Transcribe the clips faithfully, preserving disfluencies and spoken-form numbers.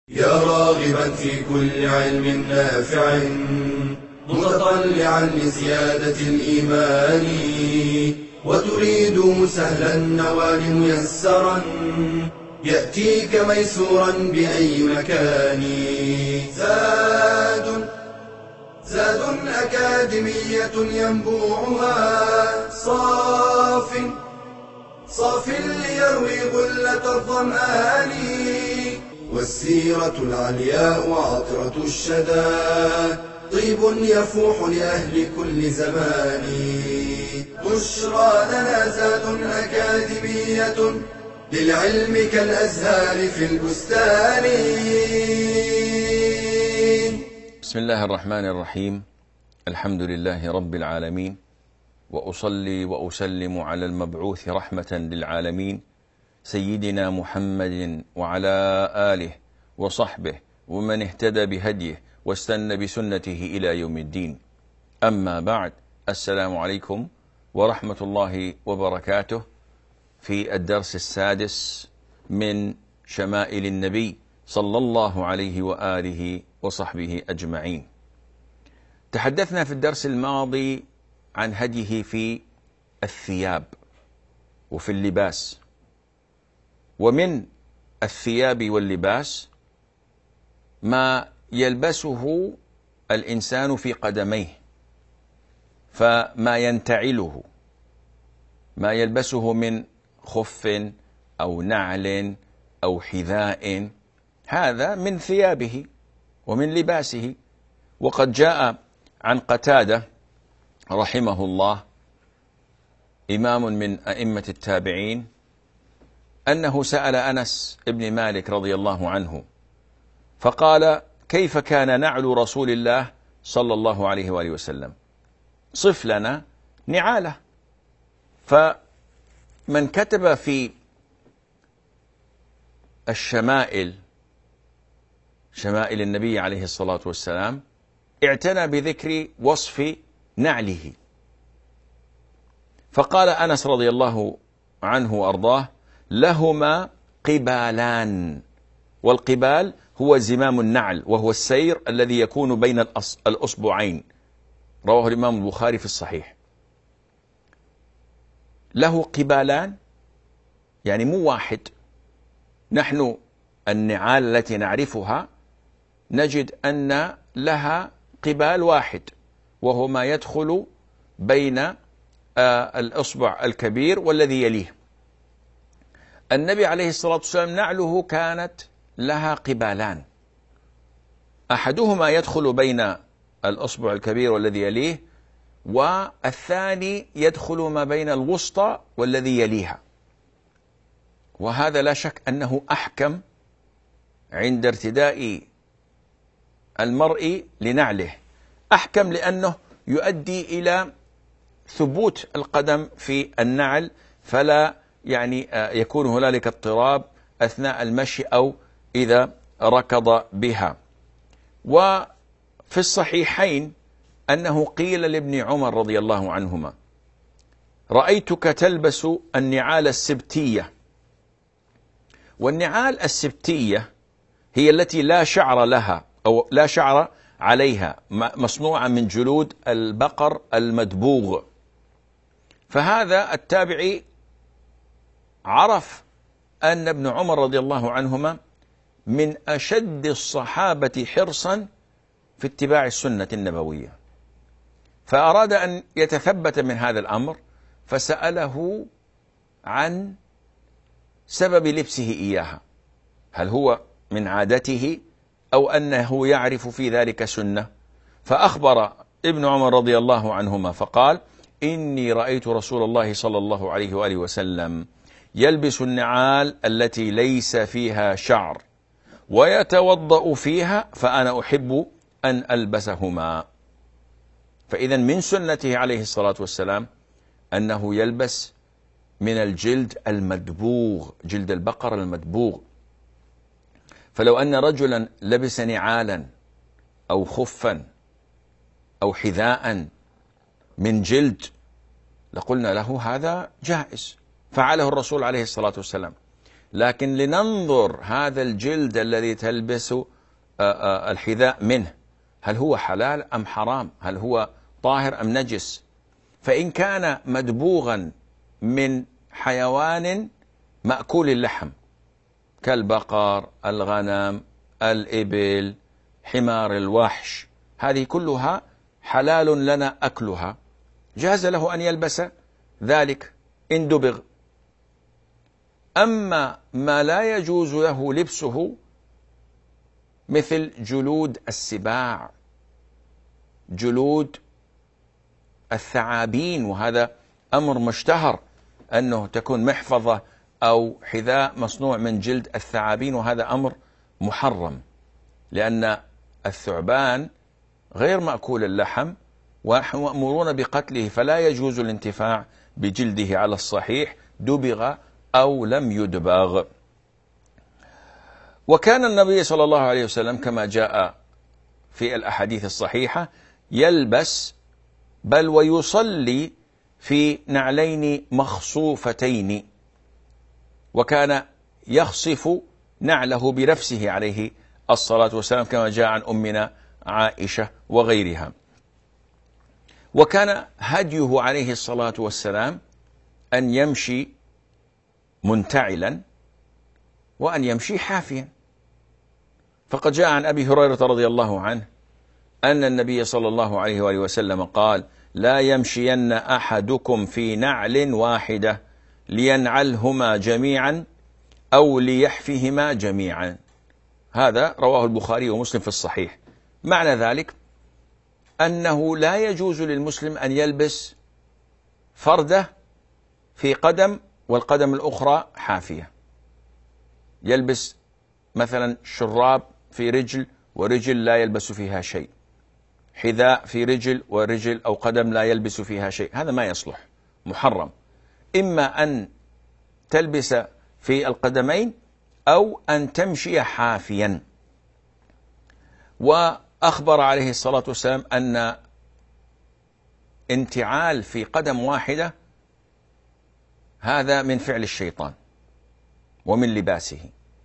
يا راغبا في كل علم نافع متطلعا لزيادة الإيمان وتريد سهلا النوال ميسرا يأتيك ميسورا بأي مكان. زاد زاد أكاديمية ينبوعها صاف صاف ليروي غلة الظمآن والسيرة العلياء وعطرة الشدى طيب يفوح لأهل كل زمان. بشرى لنا زاد أكاديمية للعلم كالأزهار في البستان. بسم الله الرحمن الرحيم. الحمد لله رب العالمين، وأصلي وأسلم على المبعوث رحمة للعالمين سيدنا محمد وعلى آله وصحبه ومن اهتدى بهديه واستنى بسنته إلى يوم الدين. أما بعد، السلام عليكم ورحمة الله وبركاته. في الدرس السادس من شمائل النبي صلى الله عليه وآله وصحبه أجمعين. تحدثنا في الدرس الماضي عن هديه في الثياب وفي اللباس، ومن الثياب واللباس ما يلبسه الإنسان في قدميه، فما ينتعله، ما يلبسه من خف أو نعل أو حذاء، هذا من ثيابه ومن لباسه. وقد جاء عن قتادة رحمه الله، إمام من أئمة التابعين، أنه سأل أنس بن مالك رضي الله عنه فقال: كيف كان نعل رسول الله صلى الله عليه وآله وسلم؟ صف لنا نعاله. فمن كتب في الشمائل، شمائل النبي عليه الصلاة والسلام، اعتنى بذكر وصف نعله، فقال أنس رضي الله عنه وأرضاه: لهما قبالان. والقبال هو زمام النعل، وهو السير الذي يكون بين الأصبعين، رواه الإمام البخاري في الصحيح. له قبالان يعني مو واحد. نحن النعال التي نعرفها نجد أن لها قبال واحد، وهو ما يدخل بين الأصبع الكبير والذي يليه. النبي عليه الصلاة والسلام نعله كانت لها قبالان، أحدهما يدخل بين الأصبع الكبير والذي يليه، والثاني يدخل ما بين الوسطى والذي يليها. وهذا لا شك أنه أحكم عند ارتداء المرء لنعله، أحكم لأنه يؤدي إلى ثبوت القدم في النعل، فلا يعني يكون هنالك اضطراب أثناء المشي أو إذا ركض بها. وفي الصحيحين أنه قيل لابن عمر رضي الله عنهما: رأيتك تلبس النعال السبتية. والنعال السبتية هي التي لا شعر لها أو لا شعر عليها، مصنوعة من جلود البقر المدبوغ. فهذا التابعي عرف أن ابن عمر رضي الله عنهما من أشد الصحابة حرصا في اتباع السنة النبوية، فأراد أن يتثبت من هذا الأمر، فسأله عن سبب لبسه إياها، هل هو من عادته أو أنه يعرف في ذلك سنة؟ فأخبر ابن عمر رضي الله عنهما فقال: إني رأيت رسول الله صلى الله عليه وآله وسلم يلبس النعال التي ليس فيها شعر ويتوضأ فيها، فأنا أحب أن ألبسهما. فإذا من سنته عليه الصلاة والسلام أنه يلبس من الجلد المدبوغ، جلد البقر المدبوغ. فلو أن رجلا لبس نعالا أو خفا أو حذاء من جلد لقلنا له هذا جائز، فعله الرسول عليه الصلاة والسلام. لكن لننظر هذا الجلد الذي تلبس الحذاء منه هل هو حلال أم حرام، هل هو طاهر أم نجس. فإن كان مدبوغا من حيوان مأكول اللحم كالبقر، الغنم، الإبل، حمار الوحش، هذه كلها حلال لنا أكلها، جاز له أن يلبس ذلك إن دبغ. أما ما لا يجوز له لبسه مثل جلود السباع، جلود الثعابين، وهذا أمر مشتهر أنه تكون محفظة أو حذاء مصنوع من جلد الثعابين، وهذا أمر محرم لأن الثعبان غير مأكول اللحم ومأمورون بقتله، فلا يجوز الانتفاع بجلده على الصحيح دبغ أو لم يدبغ. وكان النبي صلى الله عليه وسلم كما جاء في الأحاديث الصحيحة يلبس بل ويصلي في نعلين مخصوفتين، وكان يخصف نعله بنفسه عليه الصلاة والسلام كما جاء عن أمنا عائشة وغيرها. وكان هديه عليه الصلاة والسلام أن يمشي منتعلا وأن يمشي حافيا، فقد جاء عن أبي هريرة رضي الله عنه أن النبي صلى الله عليه وآله وسلم قال: لا يمشين أحدكم في نعل واحدة لينعلهما جميعا أو ليحفهما جميعا. هذا رواه البخاري ومسلم في الصحيح. معنى ذلك أنه لا يجوز للمسلم أن يلبس فردة في قدم والقدم الأخرى حافية، يلبس مثلا شراب في رجل ورجل لا يلبس فيها شيء، حذاء في رجل ورجل أو قدم لا يلبس فيها شيء، هذا ما يصلح، محرم. إما أن تلبس في القدمين أو أن تمشي حافيا. وأخبر عليه الصلاة والسلام أن انتعال في قدم واحدة هذا من فعل الشيطان ومن لباسه،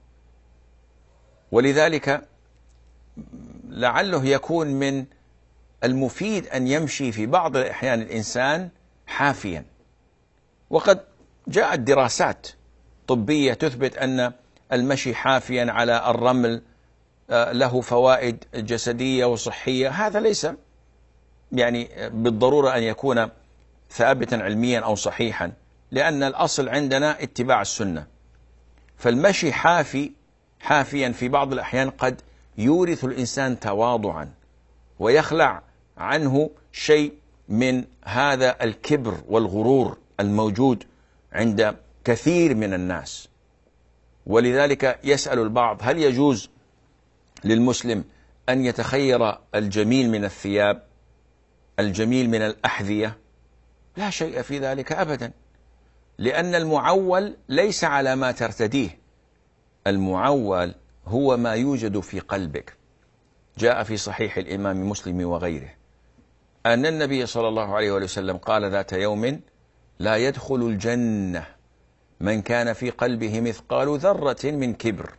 ولذلك لعله يكون من المفيد أن يمشي في بعض الأحيان الإنسان حافيا. وقد جاءت دراسات طبية تثبت أن المشي حافيا على الرمل له فوائد جسدية وصحية. هذا ليس يعني بالضرورة أن يكون ثابتا علميا أو صحيحا، لأن الأصل عندنا اتباع السنة. فالمشي حافي حافيا في بعض الأحيان قد يورث الإنسان تواضعا ويخلع عنه شيء من هذا الكبر والغرور الموجود عند كثير من الناس. ولذلك يسأل البعض: هل يجوز للمسلم أن يتخير الجميل من الثياب، الجميل من الأحذية؟ لا شيء في ذلك أبدا، لأن المعول ليس على ما ترتديه، المعول هو ما يوجد في قلبك. جاء في صحيح الإمام مسلم وغيره أن النبي صلى الله عليه وسلم قال ذات يوم: لا يدخل الجنة من كان في قلبه مثقال ذرة من كبر.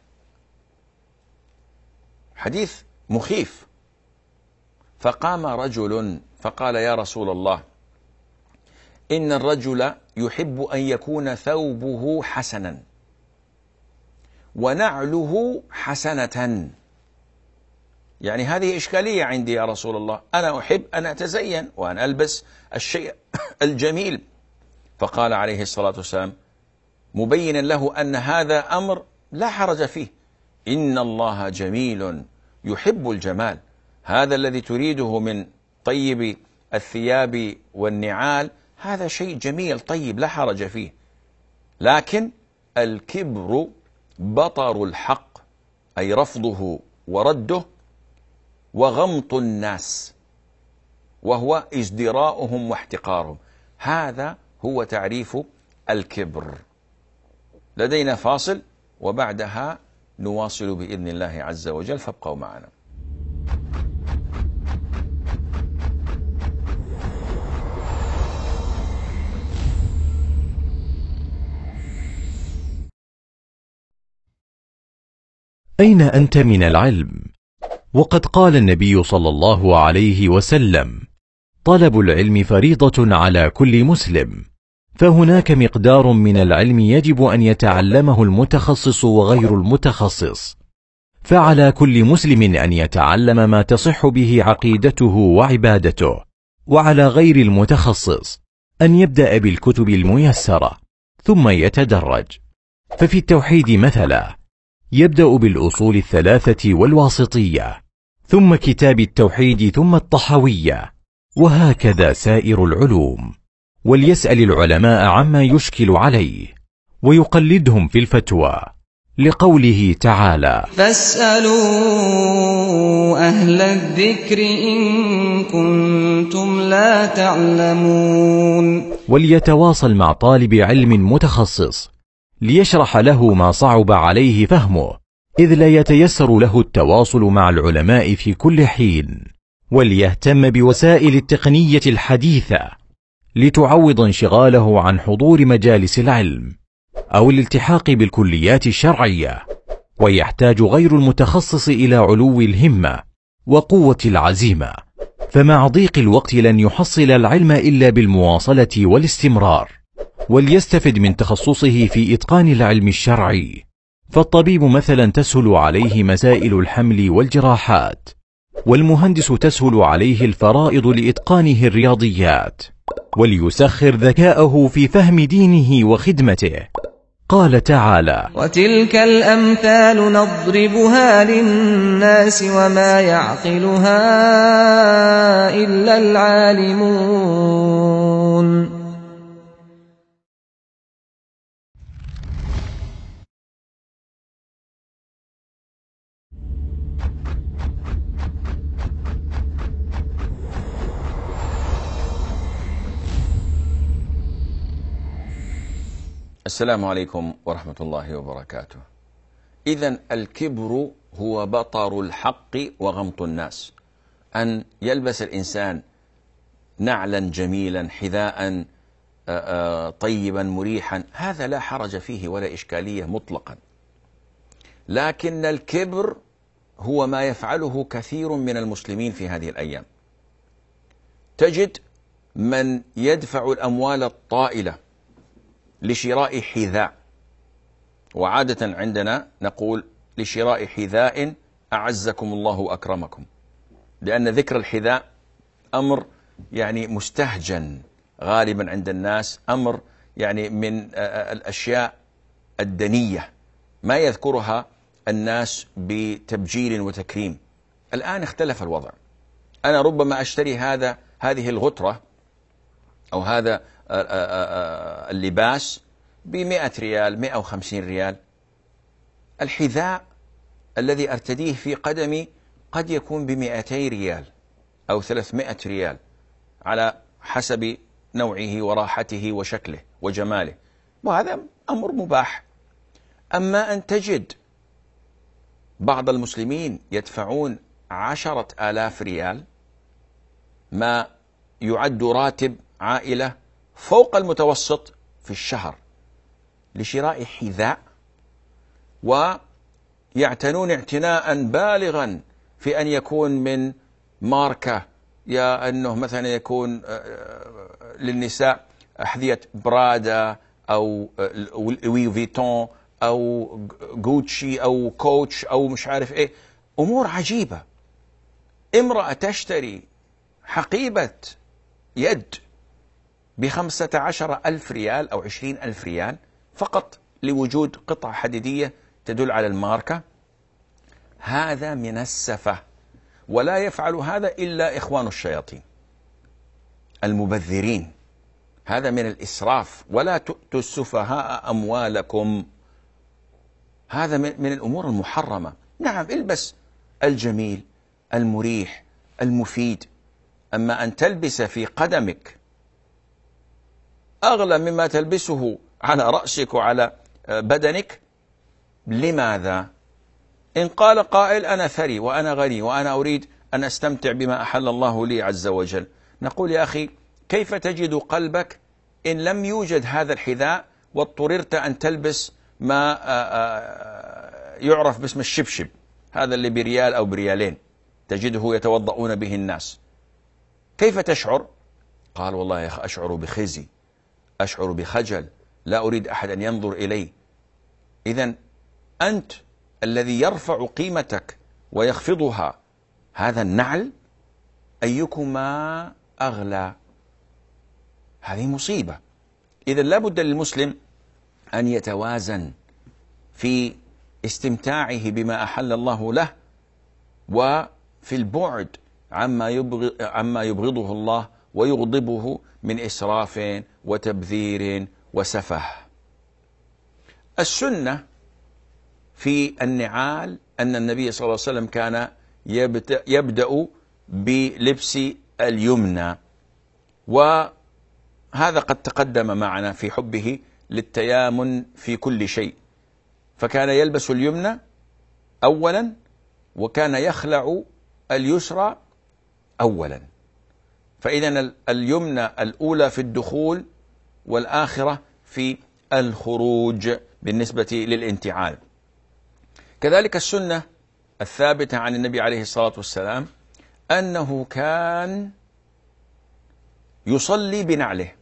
حديث مخيف. فقام رجل فقال: يا رسول الله، إن الرجل يحب أن يكون ثوبه حسنا ونعله حسنة. يعني هذه إشكالية عندي يا رسول الله، أنا أحب أن أتزين وأن ألبس الشيء الجميل. فقال عليه الصلاة والسلام مبينا له أن هذا أمر لا حرج فيه: إن الله جميل يحب الجمال. هذا الذي تريده من طيب الثياب والنعال هذا شيء جميل طيب لا حرج فيه، لكن الكبر بطر الحق، أي رفضه ورده، وغمط الناس، وهو ازدراؤهم واحتقارهم. هذا هو تعريف الكبر. لدينا فاصل وبعدها نواصل بإذن الله عز وجل، فابقوا معنا. أين أنت من العلم؟ وقد قال النبي صلى الله عليه وسلم: طلب العلم فريضة على كل مسلم. فهناك مقدار من العلم يجب أن يتعلمه المتخصص وغير المتخصص، فعلى كل مسلم أن يتعلم ما تصح به عقيدته وعبادته، وعلى غير المتخصص أن يبدأ بالكتب الميسرة ثم يتدرج. ففي التوحيد مثلا يبدأ بالأصول الثلاثة والواسطية، ثم كتاب التوحيد، ثم الطحاوية، وهكذا سائر العلوم. وليسأل العلماء عما يشكل عليه ويقلدهم في الفتوى، لقوله تعالى: فاسألوا أهل الذكر إن كنتم لا تعلمون. وليتواصل مع طالب علم متخصص ليشرح له ما صعب عليه فهمه، إذ لا يتيسر له التواصل مع العلماء في كل حين. وليهتم بوسائل التقنية الحديثة لتعوض انشغاله عن حضور مجالس العلم أو الالتحاق بالكليات الشرعية. ويحتاج غير المتخصص إلى علو الهمة وقوة العزيمة، فمع ضيق الوقت لن يحصل العلم إلا بالمواصلة والاستمرار. وليستفد من تخصصه في إتقان العلم الشرعي، فالطبيب مثلا تسهل عليه مسائل الحمل والجراحات، والمهندس تسهل عليه الفرائض لإتقانه الرياضيات. وليسخر ذكاءه في فهم دينه وخدمته. قال تعالى: وتلك الأمثال نضربها للناس وما يعقلها إلا العالمون. السلام عليكم ورحمة الله وبركاته. إذن الكبر هو بطر الحق وغمط الناس. أن يلبس الإنسان نعلا جميلا، حذاء طيبا مريحا، هذا لا حرج فيه ولا إشكالية مطلقا. لكن الكبر هو ما يفعله كثير من المسلمين في هذه الأيام. تجد من يدفع الأموال الطائلة لشراء حذاء، وعادة عندنا نقول لشراء حذاء أعزكم الله وأكرمكم، لأن ذكر الحذاء أمر يعني مستهجن غالبا عند الناس، أمر يعني من الأشياء الدنية ما يذكرها الناس بتبجيل وتكريم. الآن اختلف الوضع. أنا ربما أشتري هذا هذه الغترة أو هذا اللباس بمئة ريال، مئة وخمسين ريال. الحذاء الذي أرتديه في قدمي قد يكون بمئتي ريال أو ثلاثمائة ريال على حسب نوعه وراحته وشكله وجماله، وهذا أمر مباح. أما أن تجد بعض المسلمين يدفعون عشرة آلاف ريال، ما يعد راتب عائلة فوق المتوسط في الشهر، لشراء حذاء، ويعتنون اعتناء بالغا في أن يكون من ماركة، يا أنه مثلا يكون للنساء أحذية برادا أو لوي فيتون أو غوتشي أو كوتش أو مش عارف إيه، أمور عجيبة. امرأة تشتري حقيبة يد بخمسة عشر ألف ريال أو عشرين ألف ريال فقط لوجود قطعة حديدية تدل على الماركة. هذا من السفة، ولا يفعل هذا إلا إخوان الشياطين المبذرين. هذا من الإسراف. ولا تؤتوا السفهاء أموالكم، هذا من الأمور المحرمة. نعم، البس الجميل المريح المفيد، أما أن تلبس في قدمك أغلى مما تلبسه على رأسك وعلى بدنك، لماذا؟ إن قال قائل أنا ثري وأنا غني وأنا أريد أن أستمتع بما أحل الله لي عز وجل، نقول يا أخي كيف تجد قلبك إن لم يوجد هذا الحذاء واضطررت أن تلبس ما يعرف باسم الشبشب، هذا اللي بريال أو بريالين تجده يتوضؤون به الناس. كيف تشعر؟ قال والله يا أخي أشعر بخزي، أشعر بخجل، لا أريد أحد أن ينظر إلي. إذن أنت الذي يرفع قيمتك ويخفضها هذا النعل، أيكما أغلى؟ هذه مصيبة. إذن لا بد للمسلم أن يتوازن في استمتاعه بما أحل الله له، وفي البعد عما يبغض عما يبغضه الله ويغضبه من إسراف وتبذير وسفه. السنة في النعال أن النبي صلى الله عليه وسلم كان يبدأ بلبس اليمنى، وهذا قد تقدم معنا في حبه للتيامن في كل شيء، فكان يلبس اليمنى أولا وكان يخلع اليسرى أولا، فإذا اليمنى الأولى في الدخول والآخرة في الخروج بالنسبة للانتعال. كذلك السنة الثابتة عن النبي عليه الصلاة والسلام أنه كان يصلي بنعله.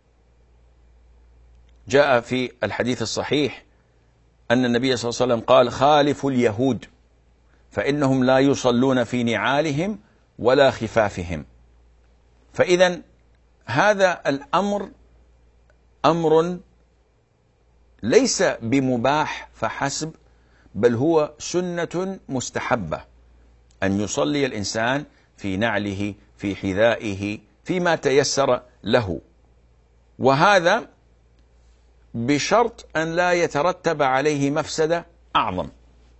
جاء في الحديث الصحيح أن النبي صلى الله عليه وسلم قال: خالفوا اليهود فإنهم لا يصلون في نعالهم ولا خفافهم. فإذا هذا الأمر أمر ليس بمباح فحسب، بل هو سنة مستحبة أن يصلي الإنسان في نعله، في حذائه، فيما تيسر له، وهذا بشرط أن لا يترتب عليه مفسدة أعظم.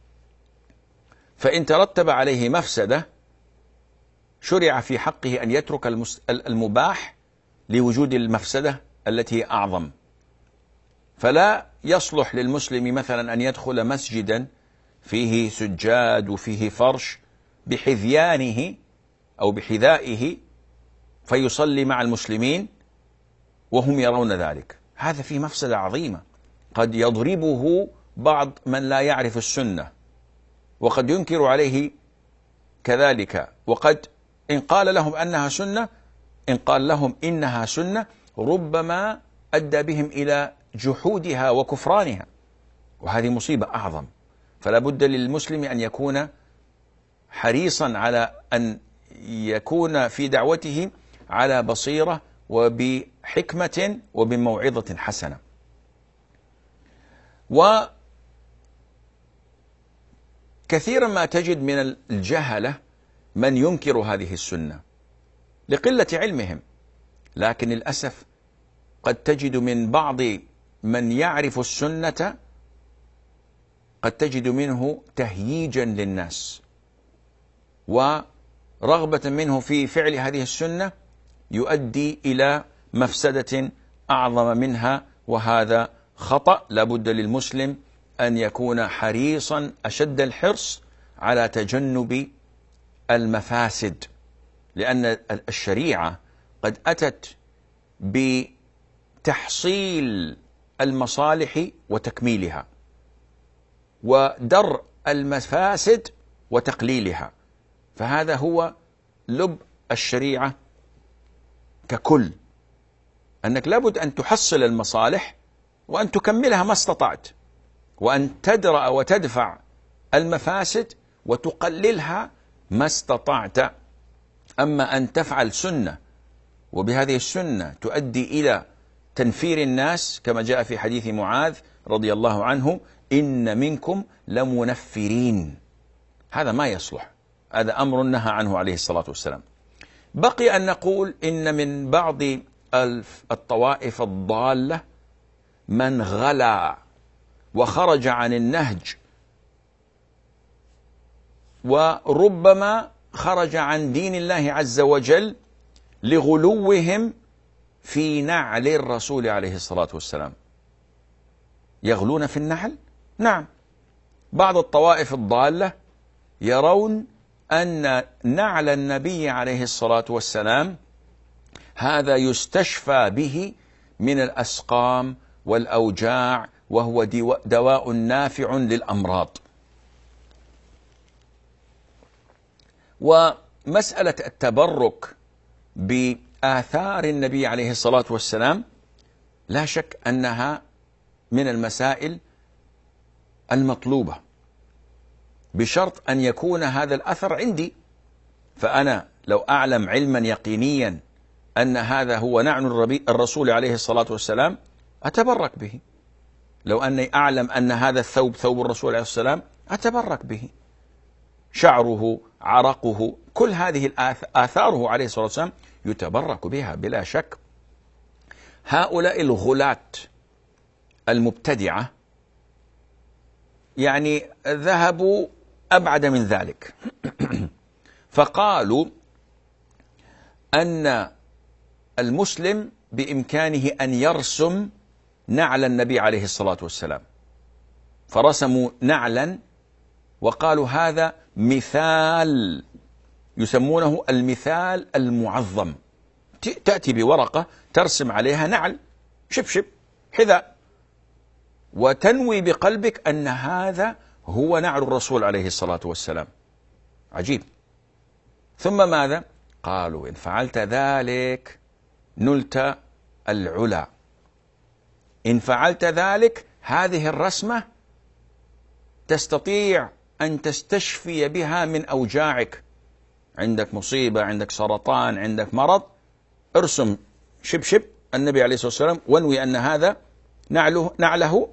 فإن ترتب عليه مفسدة شرع في حقه أن يترك المباح لوجود المفسدة التي هي أعظم. فلا يصلح للمسلم مثلا أن يدخل مسجدا فيه سجاد وفيه فرش بحذيانه أو بحذائه فيصلي مع المسلمين وهم يرون ذلك، هذا فيه مفسدة عظيمة. قد يضربه بعض من لا يعرف السنة وقد ينكر عليه كذلك، وقد إن قال لهم أنها سنة إن قال لهم إنها سنة ربما أدى بهم إلى جحودها وكفرانها، وهذه مصيبة أعظم. فلا بد للمسلم أن يكون حريصا على أن يكون في دعوته على بصيرة وبحكمة وبموعظة حسنة. وكثيرا ما تجد من الجهلة من ينكر هذه السنة لقلة علمهم، لكن للأسف قد تجد من بعض من يعرف السنة قد تجد منه تهييجا للناس ورغبة منه في فعل هذه السنة يؤدي إلى مفسدة أعظم منها، وهذا خطأ. لابد للمسلم أن يكون حريصا أشد الحرص على تجنب المفاسد، لأن الشريعة قد أتت بتحصيل المصالح وتكميلها ودرء المفاسد وتقليلها، فهذا هو لب الشريعة ككل، أنك لابد أن تحصل المصالح وأن تكملها ما استطعت، وأن تدرأ وتدفع المفاسد وتقللها ما استطعت. أما أن تفعل سنة وبهذه السنة تؤدي إلى تنفير الناس كما جاء في حديث معاذ رضي الله عنه: إن منكم لمنفرين، هذا ما يصلح، هذا أمر نهى عنه عليه الصلاة والسلام. بقي أن نقول إن من بعض الطوائف الضالة من غلا وخرج عن النهج، وربما خرج عن دين الله عز وجل لغلوهم في نعل الرسول عليه الصلاة والسلام. يغلون في النعل؟ نعم. بعض الطوائف الضالة يرون أن نعل النبي عليه الصلاة والسلام هذا يستشفى به من الأسقام والأوجاع وهو دواء نافع للأمراض. ومسألة التبرك بآثار النبي عليه الصلاة والسلام لا شك أنها من المسائل المطلوبة، بشرط أن يكون هذا الأثر عندي. فأنا لو أعلم علما يقينيا أن هذا هو نعل الرسول عليه الصلاة والسلام أتبرك به. لو أني أعلم أن هذا الثوب ثوب الرسول عليه الصلاة والسلام أتبرك به. شعره، عرقه، كل هذه آثاره عليه الصلاة والسلام يتبرك بها بلا شك. هؤلاء الغلاة المبتدعة يعني ذهبوا أبعد من ذلك فقالوا أن المسلم بإمكانه أن يرسم نعل النبي عليه الصلاة والسلام، فرسموا نعلا وقالوا هذا مثال، يسمونه المثال المعظم. تأتي بورقة ترسم عليها نعل، شبشب، حذاء، وتنوي بقلبك أن هذا هو نعل الرسول عليه الصلاة والسلام. عجيب. ثم ماذا؟ قالوا إن فعلت ذلك نلت العلا، إن فعلت ذلك هذه الرسمة تستطيع أن تستشفي بها من أوجاعك. عندك مصيبة، عندك سرطان، عندك مرض، ارسم شبشب النبي عليه الصلاة والسلام وانوي أن هذا نعله, نعله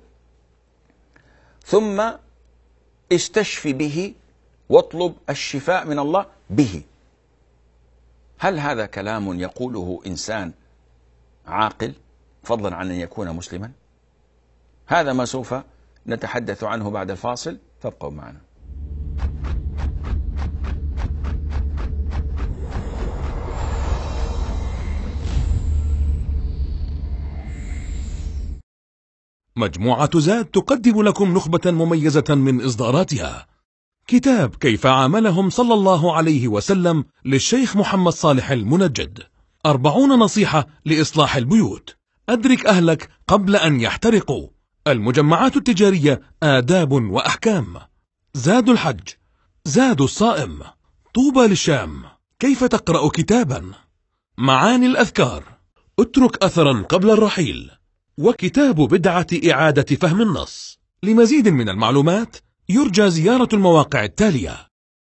ثم استشفي به واطلب الشفاء من الله به. هل هذا كلام يقوله إنسان عاقل فضلا عن أن يكون مسلما؟ هذا ما سوف نتحدث عنه بعد الفاصل، فابقوا معنا. مجموعة زاد تقدم لكم نخبة مميزة من إصداراتها. كتاب كيف عاملهم صلى الله عليه وسلم للشيخ محمد صالح المنجد، أربعون نصيحة لإصلاح البيوت، أدرك أهلك قبل أن يحترقوا، المجمعات التجارية آداب وأحكام، زاد الحج، زاد الصائم، طوبى للشام، كيف تقرأ كتابا، معاني الأذكار، اترك أثرا قبل الرحيل، وكتاب بدعة إعادة فهم النص. لمزيد من المعلومات يرجى زيارة المواقع التالية: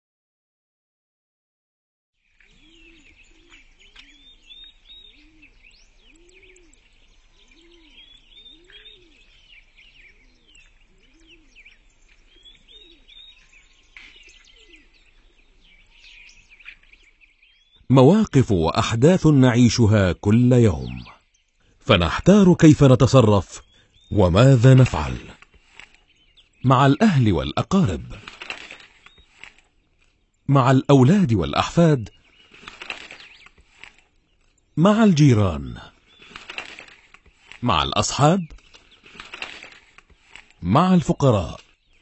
مواقف وأحداث نعيشها كل يوم، فنحتار كيف نتصرف وماذا نفعل مع الأهل والأقارب، مع الأولاد والأحفاد، مع الجيران، مع الأصحاب، مع الفقراء،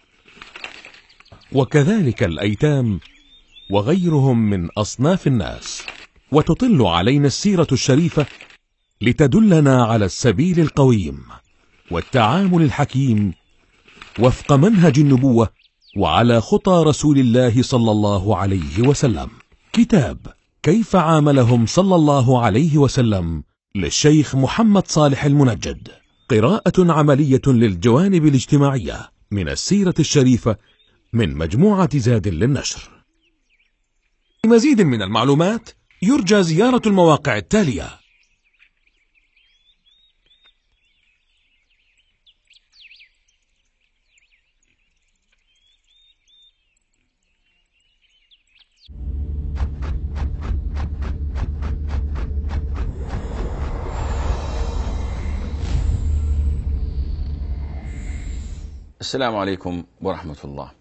وكذلك الأيتام وغيرهم من أصناف الناس. وتطل علينا السيرة الشريفة لتدلنا على السبيل القويم والتعامل الحكيم وفق منهج النبوة وعلى خطى رسول الله صلى الله عليه وسلم. كتاب كيف عاملهم صلى الله عليه وسلم للشيخ محمد صالح المنجد، قراءة عملية للجوانب الاجتماعية من السيرة الشريفة من مجموعة زاد للنشر. لمزيد من المعلومات يرجى زيارة المواقع التالية: السلام عليكم ورحمة الله.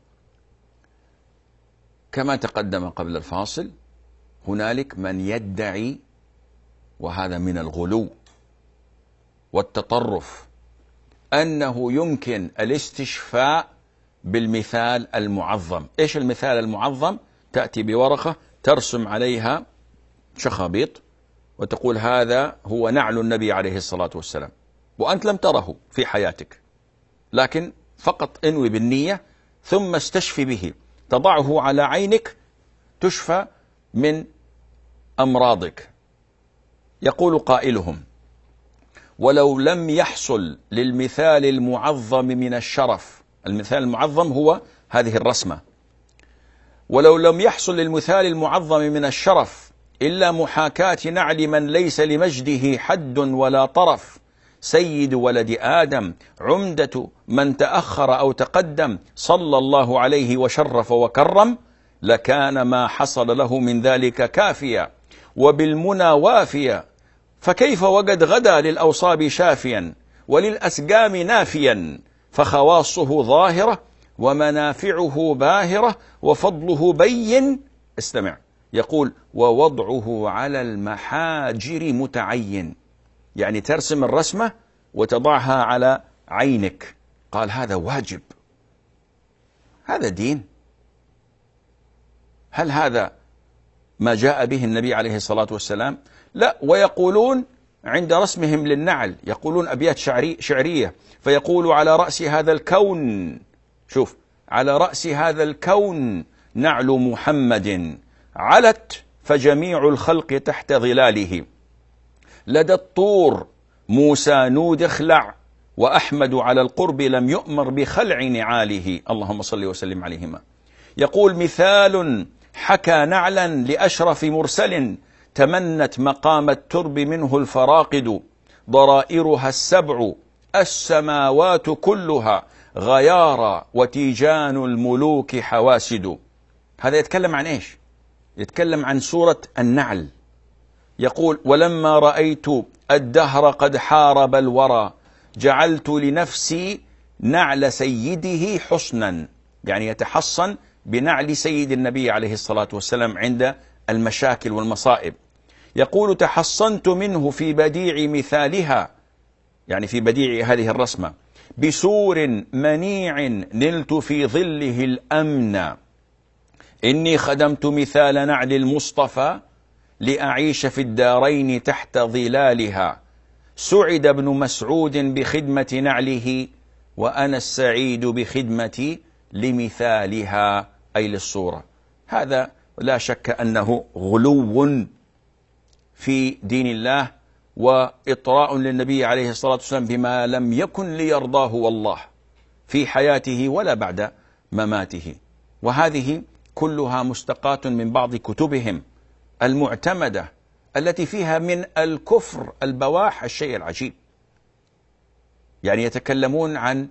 كما تقدم قبل الفاصل، هنالك من يدعي، وهذا من الغلو والتطرف، أنه يمكن الاستشفاء بالمثال المعظم. إيش المثال المعظم؟ تأتي بورقة ترسم عليها شخابيط وتقول هذا هو نعل النبي عليه الصلاة والسلام، وأنت لم تره في حياتك. لكن فقط انوي بالنية ثم استشفي به، تضعه على عينك تشفى من أمراضك. يقول قائلهم: ولو لم يحصل للمثال المعظم من الشرف، المثال المعظم هو هذه الرسمة، ولو لم يحصل للمثال المعظم من الشرف إلا محاكاة نعل من ليس لمجده حد ولا طرف، سيد ولد آدم عمدة من تأخر أو تقدم، صلى الله عليه وشرف وكرم، لكان ما حصل له من ذلك كافيا وبالمنى وافيا، فكيف وقد غدا للأوصاب شافيا وللأسقام نافيا، فخواصه ظاهرة ومنافعه باهرة وفضله بين. استمع، يقول: ووضعه على المحاجر متعين، يعني ترسم الرسمة وتضعها على عينك. قال: هذا واجب، هذا دين. هل هذا ما جاء به النبي عليه الصلاة والسلام؟ لا. ويقولون عند رسمهم للنعل، يقولون أبيات شعري شعرية، فيقول: على رأس هذا الكون، شوف، على رأس هذا الكون نعل محمد، علت فجميع الخلق تحت ظلاله، لدى الطور موسى نود اخلع، وأحمد على القرب لم يؤمر بخلع نعاله، اللهم صل وسلم عليهما. يقول: مثال حكى نعلا لأشرف مرسل، تمنت مقام الترب منه الفراقد، ضرائرها السبع السماوات كلها غيارى، وتيجان الملوك حواسد. هذا يتكلم عن إيش؟ يتكلم عن سورة النعل. يقول: ولما رأيت الدهر قد حارب الورى، جعلت لنفسي نعل سيده حصنا، يعني يتحصن بنعل سيد النبي عليه الصلاة والسلام عند المشاكل والمصائب. يقول: تحصنت منه في بديع مثالها، يعني في بديع هذه الرسمة، بسور منيع نلت في ظله الأمن، إني خدمت مثال نعل المصطفى، لأعيش في الدارين تحت ظلالها، سعد ابن مسعود بخدمة نعله، وأنا السعيد بخدمتي لمثالها، أي للصورة. هذا لا شك أنه غلو في دين الله، وإطراء للنبي عليه الصلاة والسلام بما لم يكن ليرضاه والله في حياته ولا بعد مماته. وهذه كلها مستقاة من بعض كتبهم المعتمدة، التي فيها من الكفر البواح الشيء العجيب. يعني يتكلمون عن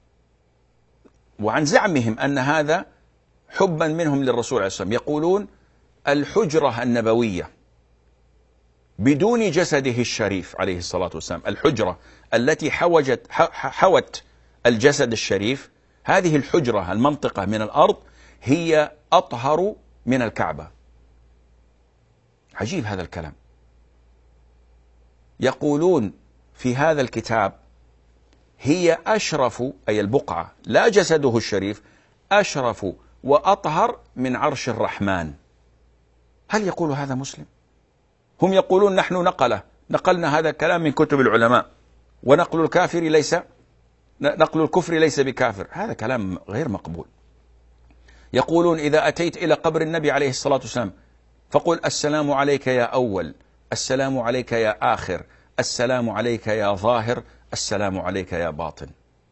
وعن زعمهم أن هذا حبا منهم للرسول عليه الصلاة والسلام. يقولون: الحجرة النبوية بدون جسده الشريف عليه الصلاة والسلام، الحجرة التي حوجت حوت الجسد الشريف، هذه الحجرة المنطقة من الأرض هي أطهر من الكعبة. عجيب هذا الكلام. يقولون في هذا الكتاب: هي أشرف، أي البقعة لا جسده الشريف، أشرف وأطهر من عرش الرحمن. هل يقول هذا مسلم؟ هم يقولون: نحن نقله نقلنا هذا الكلام من كتب العلماء، ونقل الكافر ليس نقل الكفر ليس بكافر. هذا كلام غير مقبول. يقولون: إذا أتيت إلى قبر النبي عليه الصلاة والسلام فقل: السلام عليك يا أول، السلام عليك يا آخر، السلام عليك يا ظاهر، السلام عليك يا باطن.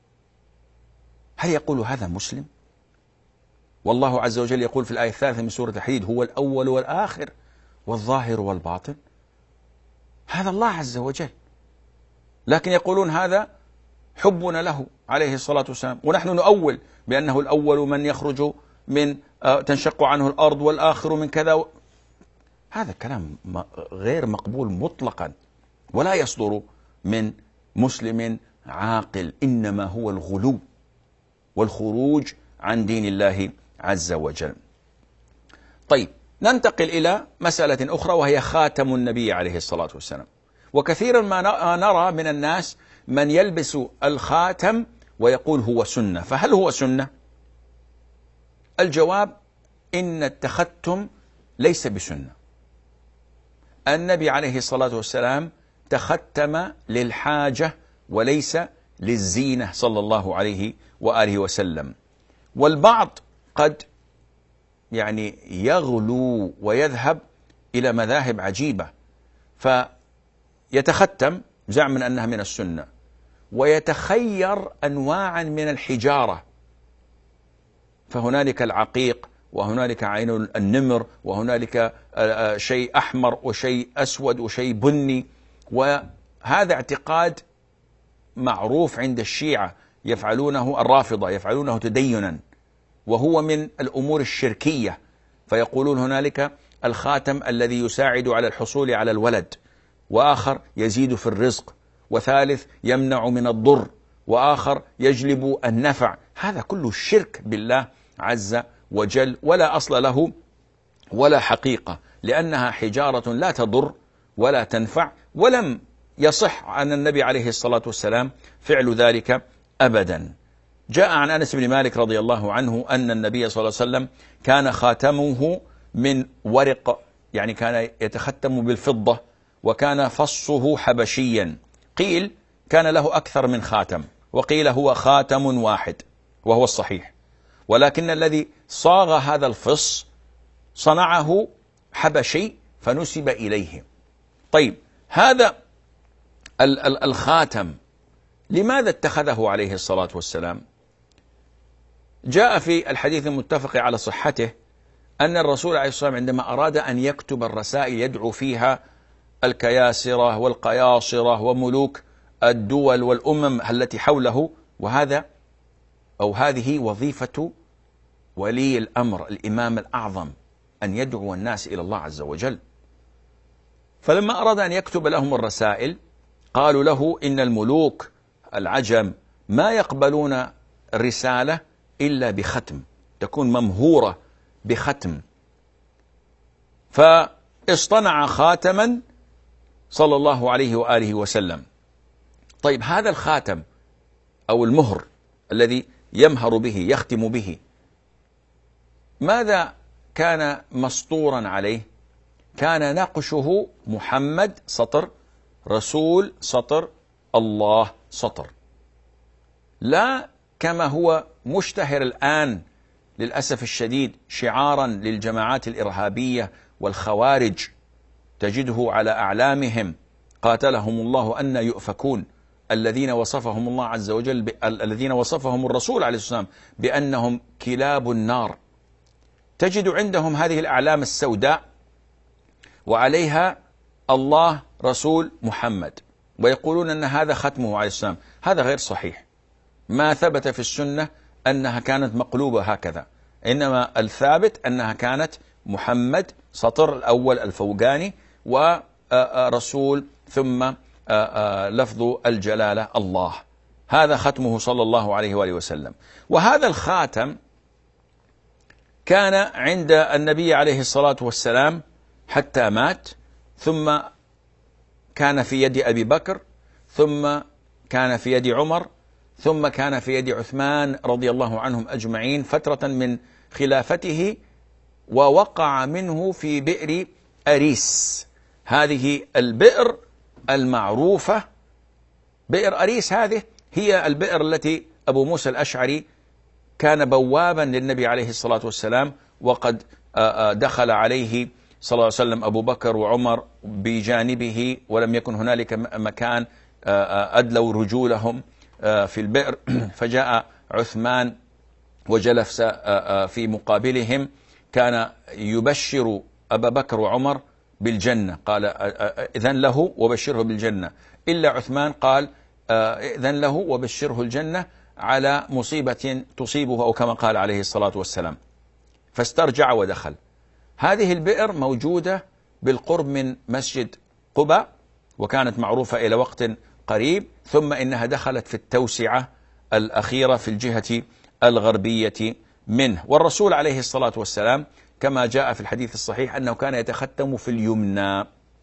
هل يقول هذا مسلم؟ والله عز وجل يقول في الآية الثالثة من سورة الحديد: هو الأول والآخر والظاهر والباطن. هذا الله عز وجل، لكن يقولون هذا حبنا له عليه الصلاة والسلام، ونحن نؤول بأنه الأول من يخرج من تنشق عنه الأرض، والآخر من كذا. هذا كلام غير مقبول مطلقا، ولا يصدر من مسلم عاقل، إنما هو الغلو والخروج عن دين الله عز وجل. طيب، ننتقل إلى مسألة أخرى، وهي خاتم النبي عليه الصلاة والسلام. وكثيرا ما نرى من الناس من يلبس الخاتم ويقول هو سنة. فهل هو سنة؟ الجواب: إن التختم ليس بسنة. النبي عليه الصلاة والسلام تختم للحاجة وليس للزينة صلى الله عليه وآله وسلم. والبعض قد يعني يغلو ويذهب إلى مذاهب عجيبة، فيتختم زعما أنها من السنة، ويتخير أنواعا من الحجارة، فهنالك العقيق، وهنالك عين النمر، وهنالك شيء أحمر وشيء أسود وشيء بني. وهذا اعتقاد معروف عند الشيعة يفعلونه، الرافضة يفعلونه تدينا، وهو من الأمور الشركية. فيقولون هنالك الخاتم الذي يساعد على الحصول على الولد، وآخر يزيد في الرزق، وثالث يمنع من الضر، وآخر يجلب النفع. هذا كله شرك بالله عز وجل، ولا أصل له ولا حقيقة، لأنها حجارة لا تضر ولا تنفع، ولم يصح عن النبي عليه الصلاة والسلام فعل ذلك أبدا. جاء عن أنس بن مالك رضي الله عنه أن النبي صلى الله عليه وسلم كان خاتمه من ورق، يعني كان يتختم بالفضة، وكان فصه حبشيا. قيل كان له أكثر من خاتم، وقيل هو خاتم واحد، وهو الصحيح، ولكن الذي صاغ هذا الفص صنعه حبشي فنسب إليه. طيب، هذا الخاتم لماذا اتخذه عليه الصلاة والسلام؟ جاء في الحديث المتفق على صحته أن الرسول عليه الصلاة والسلام عندما أراد أن يكتب الرسائل يدعو فيها الكياسرة والقياصرة وملوك الدول والأمم التي حوله، وهذا أو هذه وظيفة ولي الأمر الإمام الأعظم، أن يدعو الناس إلى الله عز وجل. فلما أراد أن يكتب لهم الرسائل قالوا له إن الملوك العجم ما يقبلون الرسالة إلا بختم، تكون ممهورة بختم. فاصطنع خاتما صلى الله عليه وآله وسلم. طيب، هذا الخاتم أو المهر الذي يمهر به يختم به، ماذا كان مسطورا عليه؟ كان نقشه محمد سطر، رسول سطر، الله سطر، لا كما هو مشتهر الآن للأسف الشديد شعارا للجماعات الإرهابية والخوارج، تجده على أعلامهم قاتلهم الله أن يؤفكون، الذين وصفهم الله عز وجل ب... الذين وصفهم الرسول عليه الصلاة والسلام بأنهم كلاب النار. تجد عندهم هذه الأعلام السوداء وعليها الله رسول محمد، ويقولون أن هذا ختمه عليه السلام. هذا غير صحيح، ما ثبت في السنة أنها كانت مقلوبة هكذا، إنما الثابت أنها كانت محمد سطر الأول الفوقاني، ورسول ثم لفظ الجلالة الله. هذا ختمه صلى الله عليه وآله وسلم. وهذا الخاتم كان عند النبي عليه الصلاة والسلام حتى مات، ثم كان في يد أبي بكر، ثم كان في يد عمر، ثم كان في يد عثمان رضي الله عنهم أجمعين فترة من خلافته، ووقع منه في بئر أريس. هذه البئر المعروفة بئر أريس، هذه هي البئر التي أبو موسى الأشعري كان بوابا للنبي عليه الصلاة والسلام، وقد دخل عليه صلى الله عليه وسلم أبو بكر وعمر بجانبه، ولم يكن هنالك مكان أدلوا رجولهم في البئر، فجاء عثمان وجلس في مقابلهم، كان يبشر أبا بكر وعمر بالجنة، قال إذن له وبشره بالجنة، إلا عثمان قال إذن له وبشره الجنة على مصيبة تصيبه، أو كما قال عليه الصلاة والسلام، فاسترجع ودخل. هذه البئر موجودة بالقرب من مسجد قباء، وكانت معروفة إلى وقت قريب، ثم إنها دخلت في التوسعة الأخيرة في الجهة الغربية منه. والرسول عليه الصلاة والسلام كما جاء في الحديث الصحيح أنه كان يتختم في اليمنى،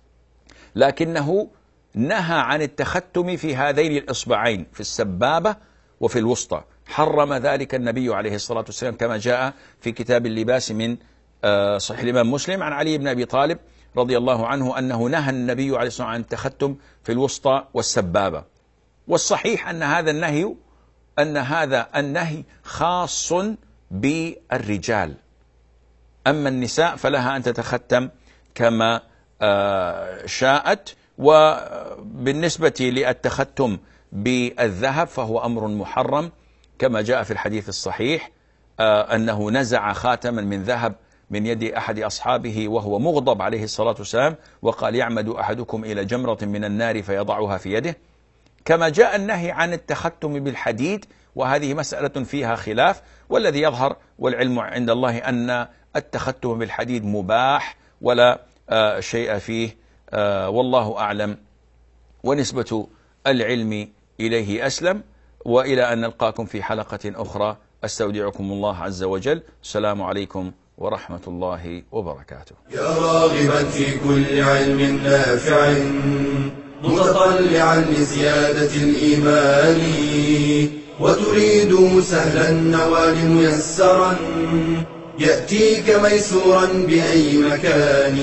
لكنه نهى عن التختم في هذين الإصبعين، في السبابة وفي الوسطى، حرم ذلك النبي عليه الصلاة والسلام، كما جاء في كتاب اللباس من صحيح الإمام مسلم عن علي بن أبي طالب رضي الله عنه أنه نهى النبي عليه الصلاة والسلام عن التختم في الوسطى والسبابة. والصحيح أن هذا النهي أن هذا النهي خاص بالرجال، أما النساء فلها أن تتختم كما شاءت. وبالنسبة للتختم بالذهب فهو أمر محرم كما جاء في الحديث الصحيح أنه نزع خاتما من ذهب من يد أحد أصحابه وهو مغضب عليه الصلاة والسلام، وقال: يعمد أحدكم إلى جمرة من النار فيضعها في يده. كما جاء النهي عن التختم بالحديد، وهذه مسألة فيها خلاف، والذي يظهر والعلم عند الله أن التختم بالحديد مباح ولا آه شيء فيه، آه والله أعلم، ونسبة العلم إليه أسلم. وإلى أن نلقاكم في حلقة أخرى، أستودعكم الله عز وجل. السلام عليكم ورحمة الله وبركاته. يا راغبا في كل علم نافع متطلعا لزيادة الإيمان، وتريد سهلا النوال ميسرا يأتيك ميسورا بأي مكان.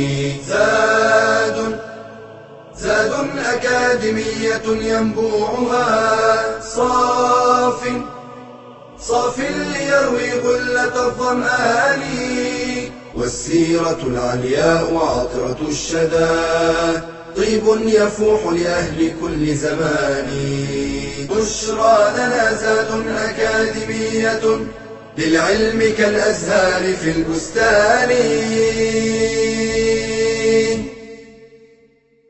زاد زاد أكاديمية ينبوعها صاف صاف ليروي غلة الظمآن، والسيرة العلياء عطرة الشدى طيب يفوح لأهل كل زمان. بشرى لنا زاد أكاديمية للعلم كالأزهار في البستان.